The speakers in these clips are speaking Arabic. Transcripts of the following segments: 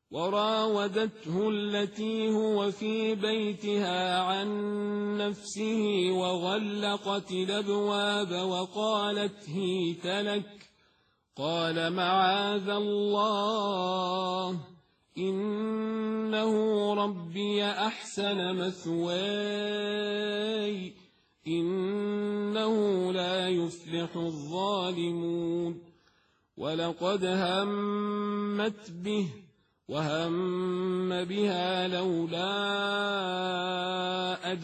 وراودته التي هو في بيتها عن نفسه وغلقت الأبواب وقالت هيت لك، قال معاذ الله إنه ربي أحسن مثواي إنه لا يفلح الظالمون. ولقد همت به وهم بها لولا أن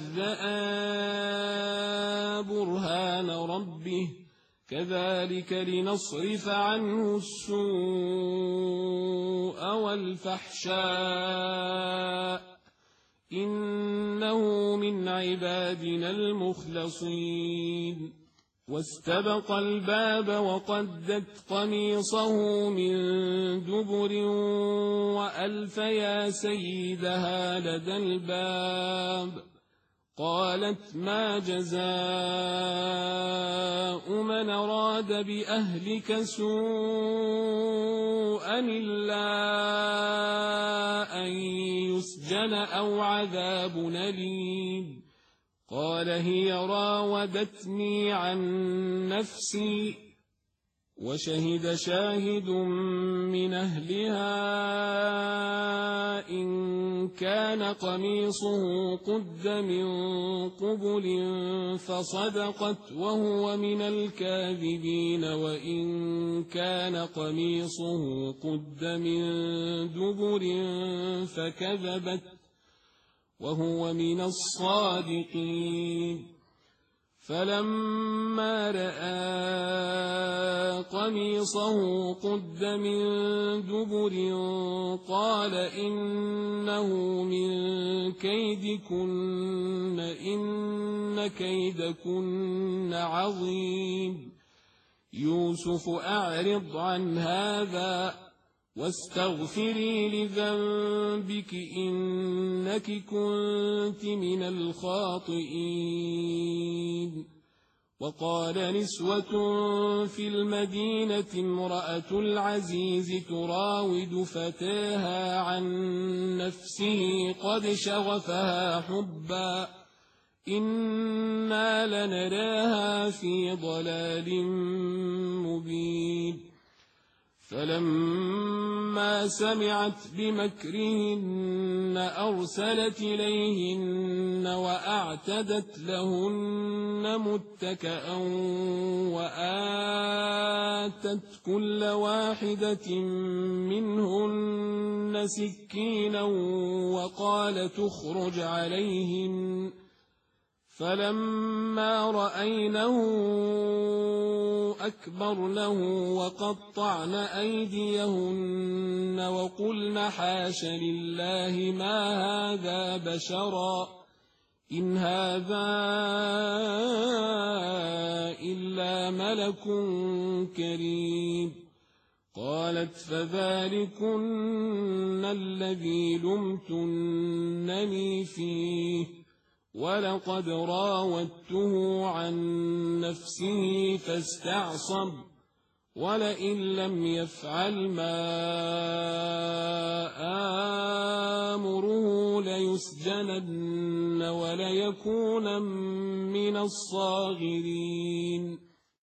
رأى برهان ربه كذلك لنصرف عنه السوء والفحشاء إنه من عبادنا المخلصين. واستبق الباب وقدت قميصه من دبر وألف يا سيدها لدى الباب. قالت ما جزاء من أراد بأهلك سوءا إلا أن يسجن أو عذاب أليم. قال هي راودتني عن نفسي وشهد شاهد من أهلها إن كان قميصه قد من قبل فصدقت وهو من الكاذبين وإن كان قميصه قد من دبر فكذبت وهو من الصادقين. فلما رأى قميصه قد من دبر قال إنه من كيدكن إن كيدكن عظيم. يوسف أعرض عن هذا واستغفري لذنبك إنك كنت من الخاطئين. وقال نسوة في المدينة امرأة العزيز تراود فتاها عن نفسه قد شغفها حبا إنا لنراها في ضلال مبين. فلما سمعت بمكرهن أرسلت إليهن وأعتدت لهن متكأ وآتت كل واحدة منهن سكينا وقال تخرج عليهن. فلما رأينه أكبرنه وقطعن أيديهن وقلن حاش لله ما هذا بشرا إن هذا إلا ملك كريم. قالت فذلكن الذي لمتنني فيه ولقد راودته عن نفسه فاستعصم ولئن لم يفعل ما آمره ليسجنن وليكون من الصاغرين.